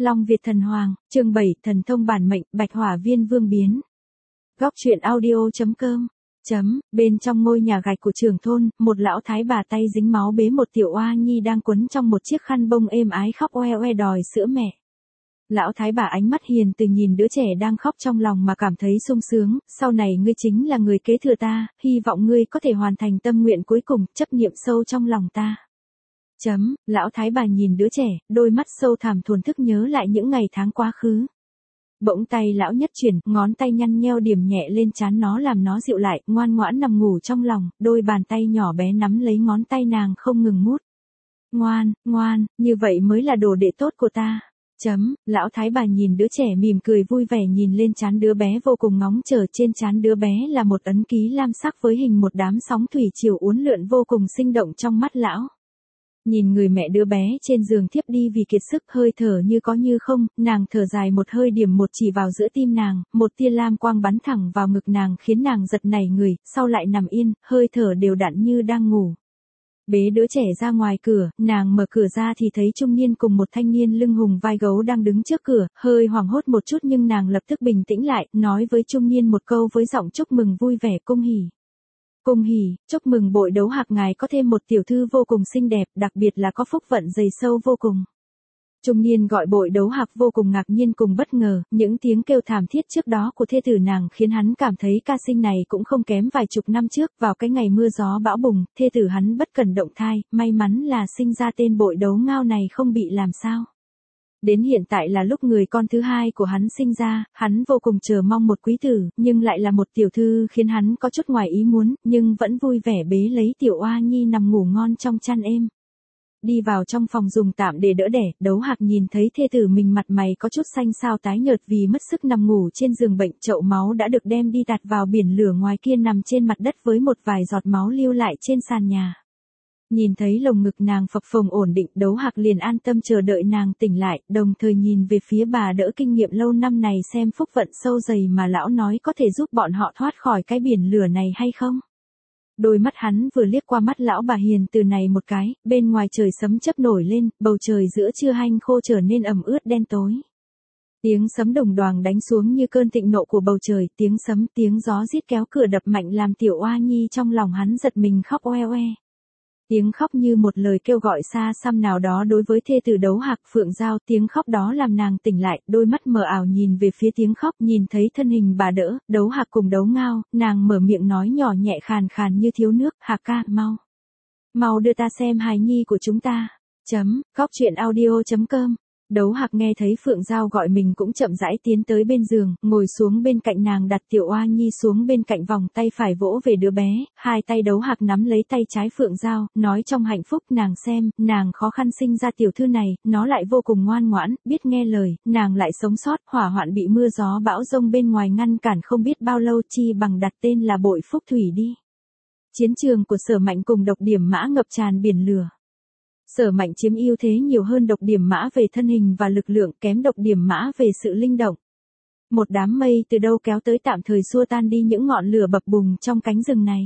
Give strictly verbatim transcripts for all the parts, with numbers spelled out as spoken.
Long Việt thần hoàng, chương bảy, thần thông bản mệnh, Bạch Hỏa Viên Vương biến. Góc truyện audio.com. Chấm, bên trong ngôi nhà gạch của trưởng thôn, một lão thái bà tay dính máu bế một tiểu oa nhi đang quấn trong một chiếc khăn bông êm ái khóc oe oe đòi sữa mẹ. Lão thái bà ánh mắt hiền từ nhìn đứa trẻ đang khóc trong lòng mà cảm thấy sung sướng, sau này ngươi chính là người kế thừa ta, hy vọng ngươi có thể hoàn thành tâm nguyện cuối cùng, chấp niệm sâu trong lòng ta. Chấm, lão thái bà nhìn đứa trẻ, đôi mắt sâu thẳm thuần thức nhớ lại những ngày tháng quá khứ. Bỗng tay lão nhất chuyển, ngón tay nhăn nheo điểm nhẹ lên trán nó làm nó dịu lại, ngoan ngoãn nằm ngủ trong lòng, đôi bàn tay nhỏ bé nắm lấy ngón tay nàng không ngừng mút. Ngoan, ngoan, như vậy mới là đồ đệ tốt của ta. Chấm, lão thái bà nhìn đứa trẻ mỉm cười vui vẻ nhìn lên trán đứa bé vô cùng ngóng chờ, trên trán đứa bé là một ấn ký lam sắc với hình một đám sóng thủy triều uốn lượn vô cùng sinh động trong mắt lão. Nhìn người mẹ đứa bé trên giường thiếp đi vì kiệt sức, hơi thở như có như không, nàng thở dài một hơi điểm một chỉ vào giữa tim nàng, một tia lam quang bắn thẳng vào ngực nàng khiến nàng giật nảy người, sau lại nằm yên, hơi thở đều đặn như đang ngủ. Bế đứa trẻ ra ngoài cửa, nàng mở cửa ra thì thấy trung niên cùng một thanh niên lưng hùng vai gấu đang đứng trước cửa, hơi hoảng hốt một chút nhưng nàng lập tức bình tĩnh lại, nói với trung niên một câu với giọng chúc mừng vui vẻ, cung hỉ. Cung hỉ, chúc mừng bội đấu hạc ngài có thêm một tiểu thư vô cùng xinh đẹp, đặc biệt là có phúc vận dày sâu vô cùng. Trung niên gọi bội đấu hạc vô cùng ngạc nhiên cùng bất ngờ, những tiếng kêu thảm thiết trước đó của thê tử nàng khiến hắn cảm thấy ca sinh này cũng không kém vài chục năm trước, vào cái ngày mưa gió bão bùng, thê tử hắn bất cần động thai, may mắn là sinh ra tên bội đấu ngao này không bị làm sao. Đến hiện tại là lúc người con thứ hai của hắn sinh ra, hắn vô cùng chờ mong một quý tử, nhưng lại là một tiểu thư khiến hắn có chút ngoài ý muốn, nhưng vẫn vui vẻ bế lấy tiểu oa nhi nằm ngủ ngon trong chăn êm. Đi vào trong phòng dùng tạm để đỡ đẻ, đấu hạc nhìn thấy thê tử mình mặt mày có chút xanh xao tái nhợt vì mất sức nằm ngủ trên giường bệnh, chậu máu đã được đem đi tạt vào biển lửa ngoài kia nằm trên mặt đất với một vài giọt máu lưu lại trên sàn nhà. Nhìn thấy lồng ngực nàng phập phồng ổn định, đấu hạc liền an tâm chờ đợi nàng tỉnh lại, đồng thời nhìn về phía bà đỡ kinh nghiệm lâu năm này xem phúc vận sâu dày mà lão nói có thể giúp bọn họ thoát khỏi cái biển lửa này hay không. Đôi mắt hắn vừa liếc qua mắt lão bà hiền từ này một cái, bên ngoài trời sấm chớp nổi lên, bầu trời giữa trưa hanh khô trở nên ẩm ướt đen tối. Tiếng sấm đồng đoàng đánh xuống như cơn thịnh nộ của bầu trời, tiếng sấm tiếng gió rít kéo cửa đập mạnh làm tiểu oa nhi trong lòng hắn giật mình khóc oe oe. Tiếng khóc như một lời kêu gọi xa xăm nào đó đối với thê tử đấu hạc Phượng Giao, tiếng khóc đó làm nàng tỉnh lại, đôi mắt mờ ảo nhìn về phía tiếng khóc, nhìn thấy thân hình bà đỡ, đấu hạc cùng đấu ngao, nàng mở miệng nói nhỏ nhẹ khàn khàn như thiếu nước, hạc ca, mau. Mau đưa ta xem hài nhi của chúng ta. Chấm, góc truyện audio.com. Đấu hạc nghe thấy Phượng Giao gọi mình cũng chậm rãi tiến tới bên giường, ngồi xuống bên cạnh nàng đặt tiểu oa nhi xuống bên cạnh vòng tay phải vỗ về đứa bé, hai tay đấu hạc nắm lấy tay trái Phượng Giao, nói trong hạnh phúc nàng xem, nàng khó khăn sinh ra tiểu thư này, nó lại vô cùng ngoan ngoãn, biết nghe lời, nàng lại sống sót, hỏa hoạn bị mưa gió bão rông bên ngoài ngăn cản không biết bao lâu chi bằng đặt tên là bội phúc thủy đi. Chiến trường của Sở Mạnh cùng Độc Điểm Mã ngập tràn biển lửa. Sở Mạnh chiếm ưu thế nhiều hơn Độc Điểm Mã về thân hình và lực lượng, kém Độc Điểm Mã về sự linh động. Một đám mây từ đâu kéo tới tạm thời xua tan đi những ngọn lửa bập bùng trong cánh rừng này.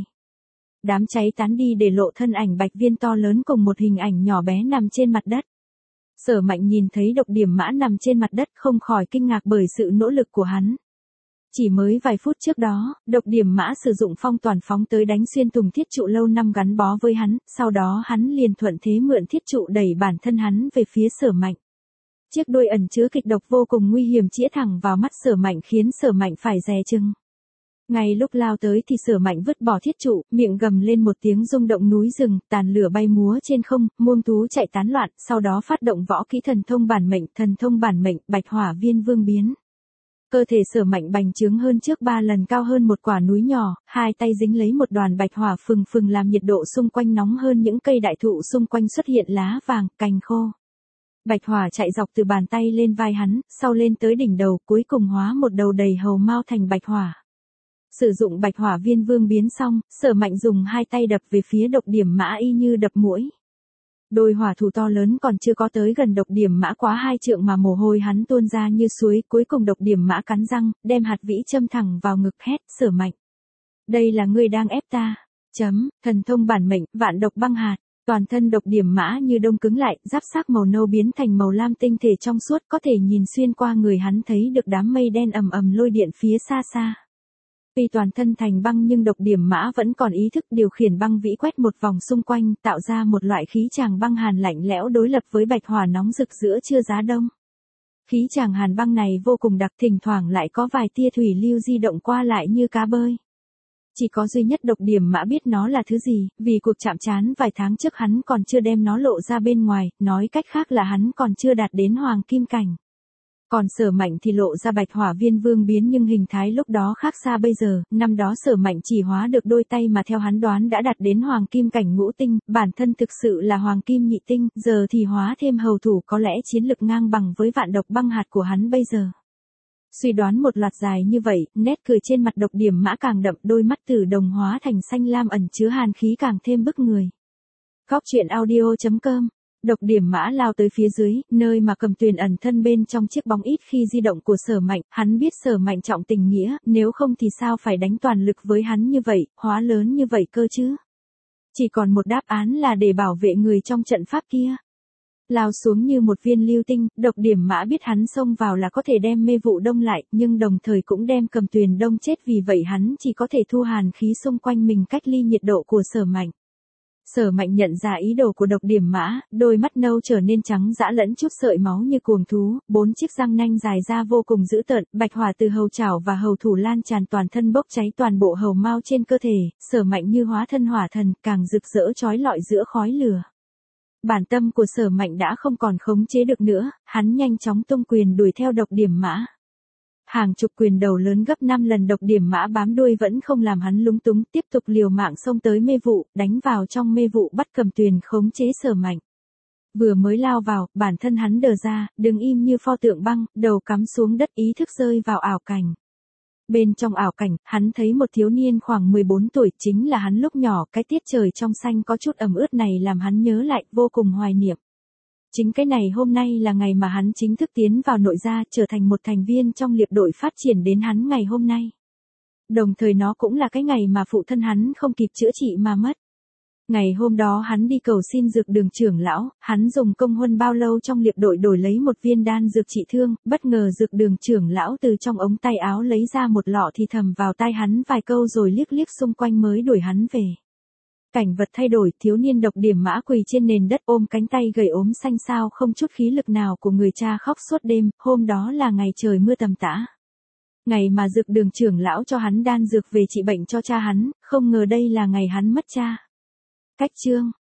Đám cháy tán đi để lộ thân ảnh Bạch Viên to lớn cùng một hình ảnh nhỏ bé nằm trên mặt đất. Sở Mạnh nhìn thấy Độc Điểm Mã nằm trên mặt đất không khỏi kinh ngạc bởi sự nỗ lực của hắn. Chỉ mới vài phút trước đó, Độc Điểm Mã sử dụng phong toàn phóng tới đánh xuyên thùng thiết trụ lâu năm gắn bó với hắn, sau đó hắn liền thuận thế mượn thiết trụ đẩy bản thân hắn về phía Sở Mạnh. Chiếc đuôi ẩn chứa kịch độc vô cùng nguy hiểm chĩa thẳng vào mắt Sở Mạnh khiến Sở Mạnh phải dè chừng. Ngay lúc lao tới thì Sở Mạnh vứt bỏ thiết trụ, miệng gầm lên một tiếng rung động núi rừng, tàn lửa bay múa trên không, muông thú chạy tán loạn, sau đó phát động võ kỹ thần thông bản mệnh, thần thông bản mệnh, Bạch Hỏa Viên Vương biến. Cơ thể Sở Mạnh bành trướng hơn trước ba lần, cao hơn một quả núi nhỏ, hai tay dính lấy một đoàn bạch hỏa phừng phừng làm nhiệt độ xung quanh nóng hơn những cây đại thụ xung quanh xuất hiện lá vàng, cành khô. Bạch hỏa chạy dọc từ bàn tay lên vai hắn, sau lên tới đỉnh đầu, cuối cùng hóa một đầu đầy hầu mao thành bạch hỏa. Sử dụng Bạch Hỏa Viên Vương biến xong, Sở Mạnh dùng hai tay đập về phía Độc Điểm Mã y như đập muỗi. Đôi hỏa thủ to lớn còn chưa có tới gần Độc Điểm Mã quá hai trượng mà mồ hôi hắn tuôn ra như suối, cuối cùng Độc Điểm Mã cắn răng, đem hạt vĩ châm thẳng vào ngực hét, Sở Mạnh. Đây là ngươi đang ép ta. Chấm, thần thông bản mệnh, vạn độc băng hạt. Toàn thân độc điểm mã như đông cứng lại, giáp xác màu nâu biến thành màu lam tinh thể trong suốt, có thể nhìn xuyên qua người hắn thấy được đám mây đen ầm ầm lôi điện phía xa xa. Tuy toàn thân thành băng nhưng độc điểm mã vẫn còn ý thức điều khiển băng vĩ quét một vòng xung quanh, tạo ra một loại khí tràng băng hàn lạnh lẽo đối lập với bạch hỏa nóng rực giữa trưa giá đông. Khí tràng hàn băng này vô cùng đặc, thỉnh thoảng lại có vài tia thủy lưu di động qua lại như cá bơi. Chỉ có duy nhất độc điểm mã biết nó là thứ gì, vì cuộc chạm trán vài tháng trước hắn còn chưa đem nó lộ ra bên ngoài, nói cách khác là hắn còn chưa đạt đến hoàng kim cảnh. Còn Sở Mạnh thì lộ ra bạch hỏa viên vương biến nhưng hình thái lúc đó khác xa bây giờ, năm đó Sở Mạnh chỉ hóa được đôi tay mà theo hắn đoán đã đạt đến hoàng kim cảnh ngũ tinh, bản thân thực sự là hoàng kim nhị tinh, giờ thì hóa thêm hầu thủ có lẽ chiến lực ngang bằng với vạn độc băng hạt của hắn bây giờ. Suy đoán một loạt dài như vậy, nét cười trên mặt độc điểm mã càng đậm, đôi mắt tử đồng hóa thành xanh lam ẩn chứa hàn khí càng thêm bức người. Góc truyện audio chấm com. Độc điểm mã lao tới phía dưới, nơi mà Cầm Tuyền ẩn thân bên trong chiếc bóng ít khi di động của Sở Mạnh, hắn biết Sở Mạnh trọng tình nghĩa, nếu không thì sao phải đánh toàn lực với hắn như vậy, hóa lớn như vậy cơ chứ. Chỉ còn một đáp án là để bảo vệ người trong trận pháp kia. Lao xuống như một viên lưu tinh, độc điểm mã biết hắn xông vào là có thể đem mê vụ đông lại, nhưng đồng thời cũng đem Cầm Tuyền đông chết, vì vậy hắn chỉ có thể thu hàn khí xung quanh mình cách ly nhiệt độ của Sở Mạnh. Sở Mạnh nhận ra ý đồ của độc điểm mã, đôi mắt nâu trở nên trắng dã lẫn chút sợi máu như cuồng thú, bốn chiếc răng nanh dài ra vô cùng dữ tợn, bạch hỏa từ hầu chảo và hầu thủ lan tràn toàn thân bốc cháy toàn bộ hầu mao trên cơ thể, Sở Mạnh như hóa thân hỏa thần, càng rực rỡ chói lọi giữa khói lửa. Bản tâm của Sở Mạnh đã không còn khống chế được nữa, hắn nhanh chóng tung quyền đuổi theo độc điểm mã. Hàng chục quyền đầu lớn gấp năm lần độc điểm mã bám đuôi vẫn không làm hắn lúng túng, tiếp tục liều mạng xông tới mê vụ, đánh vào trong mê vụ bắt Cầm Tuyền khống chế Sở Mạnh. Vừa mới lao vào, bản thân hắn đờ ra, đứng im như pho tượng băng, đầu cắm xuống đất, ý thức rơi vào ảo cảnh. Bên trong ảo cảnh, hắn thấy một thiếu niên khoảng mười bốn tuổi, chính là hắn lúc nhỏ, cái tiết trời trong xanh có chút ẩm ướt này làm hắn nhớ lại, vô cùng hoài niệm. Chính cái này hôm nay là ngày mà hắn chính thức tiến vào nội gia, trở thành một thành viên trong liệp đội phát triển đến hắn ngày hôm nay. Đồng thời nó cũng là cái ngày mà phụ thân hắn không kịp chữa trị mà mất. Ngày hôm đó hắn đi cầu xin dược đường trưởng lão, hắn dùng công huân bao lâu trong liệp đội đổi lấy một viên đan dược trị thương, bất ngờ dược đường trưởng lão từ trong ống tay áo lấy ra một lọ thì thầm vào tai hắn vài câu rồi liếc liếc xung quanh mới đuổi hắn về. Cảnh vật thay đổi, thiếu niên độc điểm mã quỳ trên nền đất ôm cánh tay gầy ốm xanh xao không chút khí lực nào của người cha khóc suốt đêm, hôm đó là ngày trời mưa tầm tã. Ngày mà dược đường trưởng lão cho hắn đan dược về trị bệnh cho cha hắn, không ngờ đây là ngày hắn mất cha. Cách chương